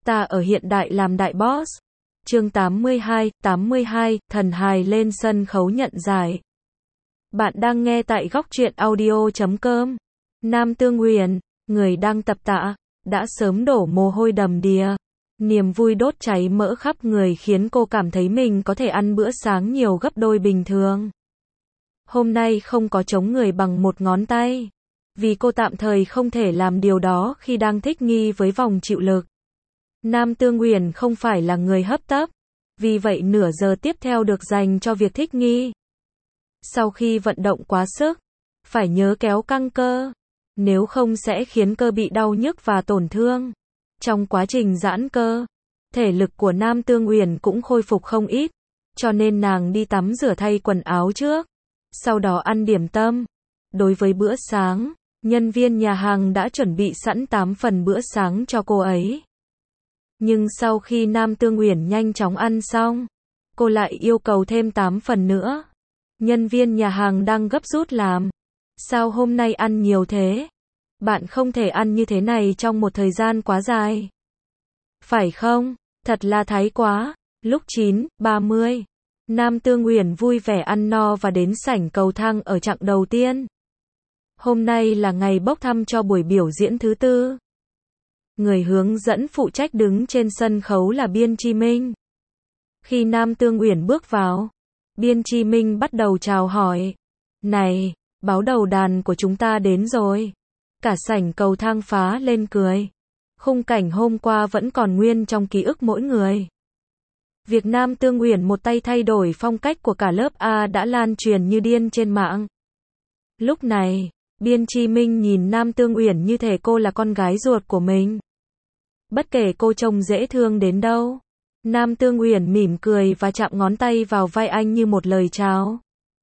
Ta ở hiện đại làm đại boss. Chương 82, thần hài lên sân khấu nhận giải. Bạn đang nghe tại góc truyện audio.com. Nam Tương Huyền, người đang tập tạ, đã sớm đổ mồ hôi đầm đìa. Niềm vui đốt cháy mỡ khắp người khiến cô cảm thấy mình có thể ăn bữa sáng nhiều gấp đôi bình thường. Hôm nay không có chống người bằng một ngón tay. Vì cô tạm thời không thể làm điều đó khi đang thích nghi với vòng chịu lực. Nam Tương Huyền không phải là người hấp tấp. Vì vậy nửa giờ tiếp theo được dành cho việc thích nghi. Sau khi vận động quá sức, phải nhớ kéo căng cơ. Nếu không sẽ khiến cơ bị đau nhức và tổn thương. Trong quá trình giãn cơ, thể lực của Nam Tương Huyền cũng khôi phục không ít. Cho nên nàng đi tắm rửa thay quần áo trước. Sau đó ăn điểm tâm. Đối với bữa sáng, nhân viên nhà hàng đã chuẩn bị sẵn 8 phần bữa sáng cho cô ấy. Nhưng sau khi Nam Tương Huyền nhanh chóng ăn xong, cô lại yêu cầu thêm 8 phần nữa. Nhân viên nhà hàng đang gấp rút làm. Sao hôm nay ăn nhiều thế? Bạn không thể ăn như thế này trong một thời gian quá dài. Phải không? Thật là thái quá. Lúc 9:30, Nam Tương Huyền vui vẻ ăn no và đến sảnh cầu thang ở chặng đầu tiên. Hôm nay là ngày bốc thăm cho buổi biểu diễn thứ tư. Người hướng dẫn phụ trách đứng trên sân khấu là Biên Chi Minh. Khi Nam Tương Huyền bước vào, Biên Chi Minh bắt đầu chào hỏi. Này, báo đầu đàn của chúng ta đến rồi. Cả sảnh cầu thang phá lên cười. Khung cảnh hôm qua vẫn còn nguyên trong ký ức mỗi người. Việc Nam Tương Huyền một tay thay đổi phong cách của cả lớp A đã lan truyền như điên trên mạng. Lúc này, Biên Chi Minh nhìn Nam Tương Huyền như thể cô là con gái ruột của mình. Bất kể cô trông dễ thương đến đâu, Nam Tương Huyền mỉm cười và chạm ngón tay vào vai anh như một lời chào.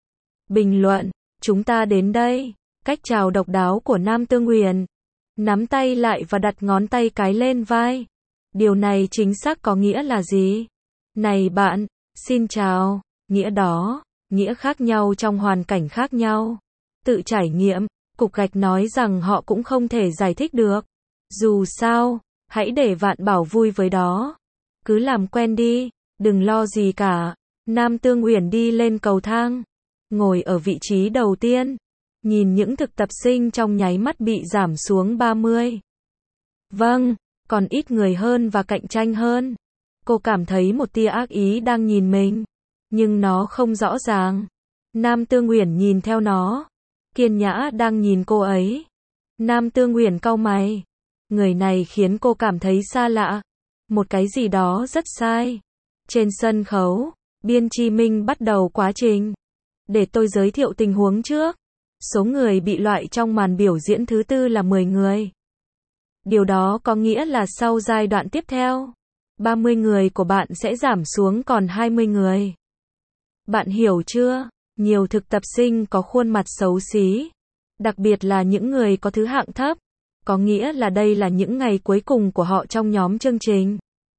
Bình luận, chúng ta đến đây. Cách chào độc đáo của Nam Tương Huyền. Nắm tay lại và đặt ngón tay cái lên vai. Điều này chính xác có nghĩa là gì? Này bạn, xin chào. Nghĩa đó, nghĩa khác nhau trong hoàn cảnh khác nhau. Tự trải nghiệm, cục gạch nói rằng họ cũng không thể giải thích được. Dù sao, hãy để Vạn Bảo vui với đó. Cứ làm quen đi, đừng lo gì cả. Nam Tương Huyền đi lên cầu thang, ngồi ở vị trí đầu tiên. Nhìn những thực tập sinh trong nháy mắt bị giảm xuống 30. Vâng, còn ít người hơn và cạnh tranh hơn. Cô cảm thấy một tia ác ý đang nhìn mình. Nhưng nó không rõ ràng. Nam Tương Huyền nhìn theo nó. Kiên Nhã đang nhìn cô ấy. Nam Tương Huyền cau mày. Người này khiến cô cảm thấy xa lạ. Một cái gì đó rất sai. Trên sân khấu, Biên Chi Minh bắt đầu quá trình. Để tôi giới thiệu tình huống trước. Số người bị loại trong màn biểu diễn thứ tư là 10 người. Điều đó có nghĩa là sau giai đoạn tiếp theo, 30 người của bạn sẽ giảm xuống còn 20 người. Bạn hiểu chưa? Nhiều thực tập sinh có khuôn mặt xấu xí. Đặc biệt là những người có thứ hạng thấp. Có nghĩa là đây là những ngày cuối cùng của họ trong nhóm chương trình.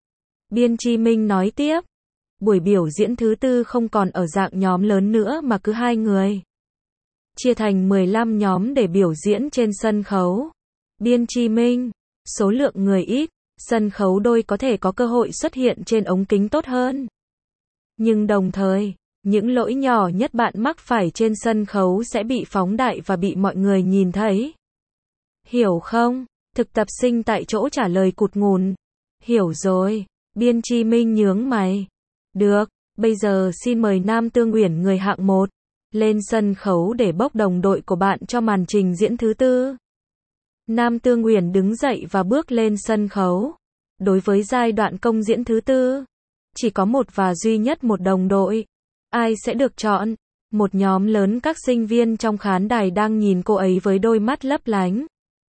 Biên Chi Minh nói tiếp. Buổi biểu diễn thứ tư không còn ở dạng nhóm lớn nữa mà cứ 2 người. Chia thành 15 nhóm để biểu diễn trên sân khấu. Biên Chi Minh, số lượng người ít, sân khấu đôi có thể có cơ hội xuất hiện trên ống kính tốt hơn. Nhưng đồng thời, những lỗi nhỏ nhất bạn mắc phải trên sân khấu sẽ bị phóng đại và bị mọi người nhìn thấy. Hiểu không? Thực tập sinh tại chỗ trả lời cụt ngùn. Hiểu rồi. Biên Chi Minh nhướng mày. Được, bây giờ xin mời Nam Tương Huyền người hạng 1. Lên sân khấu để bốc đồng đội của bạn cho màn trình diễn thứ tư. Nam Tương Huyền đứng dậy và bước lên sân khấu. Đối với giai đoạn công diễn thứ tư, chỉ có một và duy nhất một đồng đội. Ai sẽ được chọn? Một nhóm lớn các sinh viên trong khán đài đang nhìn cô ấy với đôi mắt lấp lánh.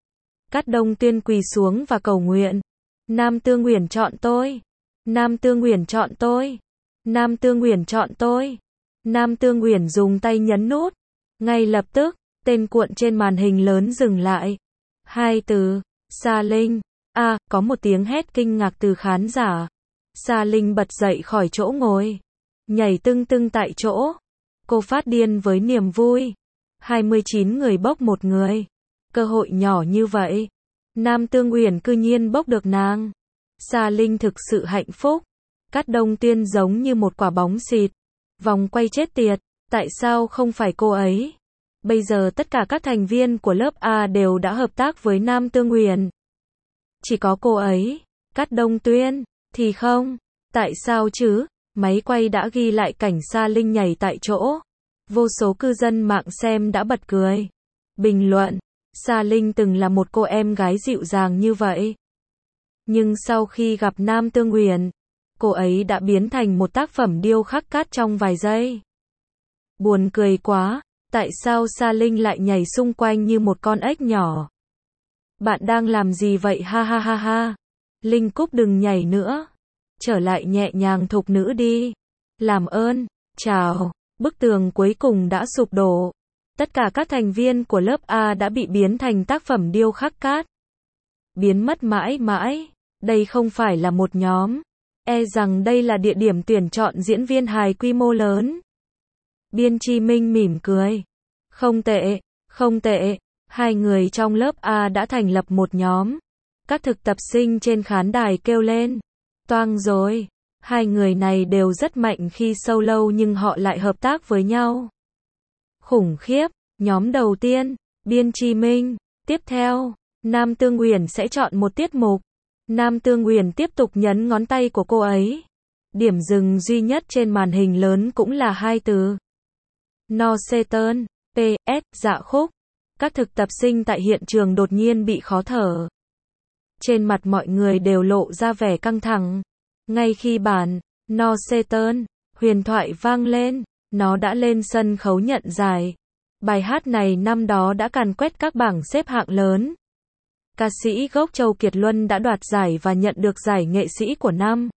Cát Đông Tuyên quỳ xuống và cầu nguyện. Nam Tương Huyền chọn tôi. Nam Tương Huyền chọn tôi. Nam Tương Huyền chọn tôi. Nam Tương Huyền dùng tay nhấn nút. Ngay lập tức, tên cuộn trên màn hình lớn dừng lại. 2 từ, Sa Linh. Có một tiếng hét kinh ngạc từ khán giả. Sa Linh bật dậy khỏi chỗ ngồi. Nhảy tưng tưng tại chỗ. Cô phát điên với niềm vui. 29 người bốc một người. Cơ hội nhỏ như vậy. Nam Tương Huyền cư nhiên bốc được nàng. Sa Linh thực sự hạnh phúc. Cát Đông Tuyên giống như một quả bóng xịt. Vòng quay chết tiệt. Tại sao không phải cô ấy? Bây giờ tất cả các thành viên của lớp A đều đã hợp tác với Nam Tương Uyển. Chỉ có cô ấy, Cát Đông Tuyên, thì không. Tại sao chứ? Máy quay đã ghi lại cảnh Sa Linh nhảy tại chỗ. Vô số cư dân mạng xem đã bật cười. Bình luận, Sa Linh từng là một cô em gái dịu dàng như vậy. Nhưng sau khi gặp Nam Tương Uyển, cô ấy đã biến thành một tác phẩm điêu khắc cát trong vài giây. Buồn cười quá, tại sao Sa Linh lại nhảy xung quanh như một con ếch nhỏ? Bạn đang làm gì vậy ha ha ha ha? Linh Cúc đừng nhảy nữa. Trở lại nhẹ nhàng thục nữ đi. Làm ơn, chào. Bức tường cuối cùng đã sụp đổ. Tất cả các thành viên của lớp A đã bị biến thành tác phẩm điêu khắc cát. Biến mất mãi mãi. Đây không phải là một nhóm. E rằng đây là địa điểm tuyển chọn diễn viên hài quy mô lớn. Biên Chi Minh mỉm cười. Không tệ, không tệ. Hai người trong lớp A đã thành lập một nhóm. Các thực tập sinh trên khán đài kêu lên. Toang rồi. Hai người này đều rất mạnh khi solo nhưng họ lại hợp tác với nhau. Khủng khiếp. Nhóm đầu tiên, Biên Chi Minh. Tiếp theo, Nam Tương Uyển sẽ chọn một tiết mục. Nam Tương Uyển tiếp tục nhấn ngón tay của cô ấy. Điểm dừng duy nhất trên màn hình lớn cũng là hai từ. No Seton, PS, dạ khúc. Các thực tập sinh tại hiện trường đột nhiên bị khó thở. Trên mặt mọi người đều lộ ra vẻ căng thẳng. Ngay khi bản No Seton, huyền thoại vang lên, nó đã lên sân khấu nhận giải. Bài hát này năm đó đã càn quét các bảng xếp hạng lớn. Ca sĩ gốc Châu Kiệt Luân đã đoạt giải và nhận được giải nghệ sĩ của năm.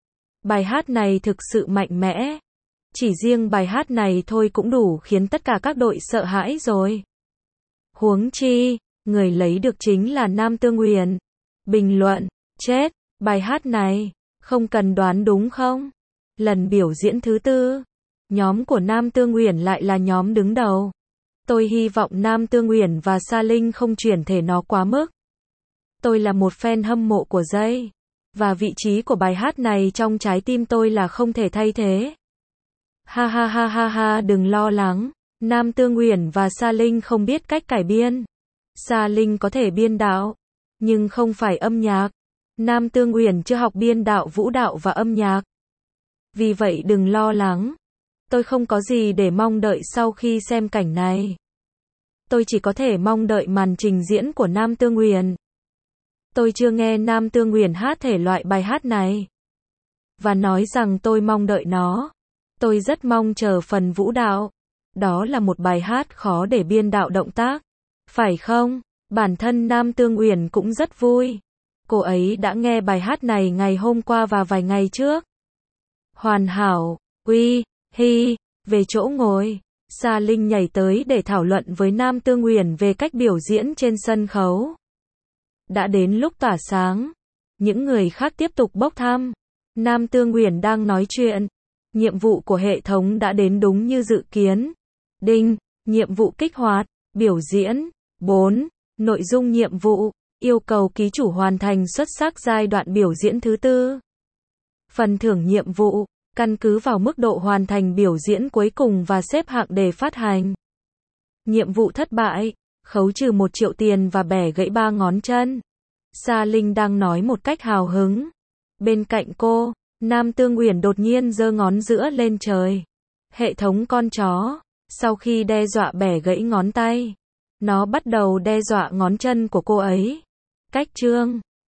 Bài hát này thực sự mạnh mẽ. Chỉ riêng bài hát này thôi cũng đủ khiến tất cả các đội sợ hãi rồi. Huống chi, người lấy được chính là Nam Tương Uyển. Bình luận, chết, bài hát này, không cần đoán đúng không? Lần biểu diễn thứ tư, nhóm của Nam Tương Uyển lại là nhóm đứng đầu. Tôi hy vọng Nam Tương Uyển và Sa Linh không chuyển thể nó quá mức. Tôi là một fan hâm mộ của Jay. Và vị trí của bài hát này trong trái tim tôi là không thể thay thế. Ha ha ha ha ha, đừng lo lắng. Nam Tương Uyển và Sa Linh không biết cách cải biên. Sa Linh có thể biên đạo, nhưng không phải âm nhạc. Nam Tương Uyển chưa học biên đạo vũ đạo và âm nhạc. Vì vậy đừng lo lắng. Tôi không có gì để mong đợi sau khi xem cảnh này. Tôi chỉ có thể mong đợi màn trình diễn của Nam Tương Uyển. Tôi chưa nghe Nam Tương Uyển hát thể loại bài hát này. Và nói rằng tôi mong đợi nó. Tôi rất mong chờ phần vũ đạo. Đó là một bài hát khó để biên đạo động tác. Phải không? Bản thân Nam Tương Uyển cũng rất vui. Cô ấy đã nghe bài hát này ngày hôm qua và vài ngày trước. Hoàn hảo. Uy, hi, về chỗ ngồi. Sa Linh nhảy tới để thảo luận với Nam Tương Uyển về cách biểu diễn trên sân khấu. Đã đến lúc tỏa sáng. Những người khác tiếp tục bốc thăm. Nam Tương Uyển đang nói chuyện. Nhiệm vụ của hệ thống đã đến đúng như dự kiến. Đinh, nhiệm vụ kích hoạt, biểu diễn. 4. Nội dung nhiệm vụ, yêu cầu ký chủ hoàn thành xuất sắc giai đoạn biểu diễn thứ tư. Phần thưởng nhiệm vụ, căn cứ vào mức độ hoàn thành biểu diễn cuối cùng và xếp hạng để phát hành. Nhiệm vụ thất bại, khấu trừ 1 triệu tiền và bẻ gãy 3 ngón chân. Sa Linh đang nói một cách hào hứng. Bên cạnh cô, Nam Tương Uyển đột nhiên giơ ngón giữa lên trời. Hệ thống con chó, sau khi đe dọa bẻ gãy ngón tay, nó bắt đầu đe dọa ngón chân của cô ấy. Cách chương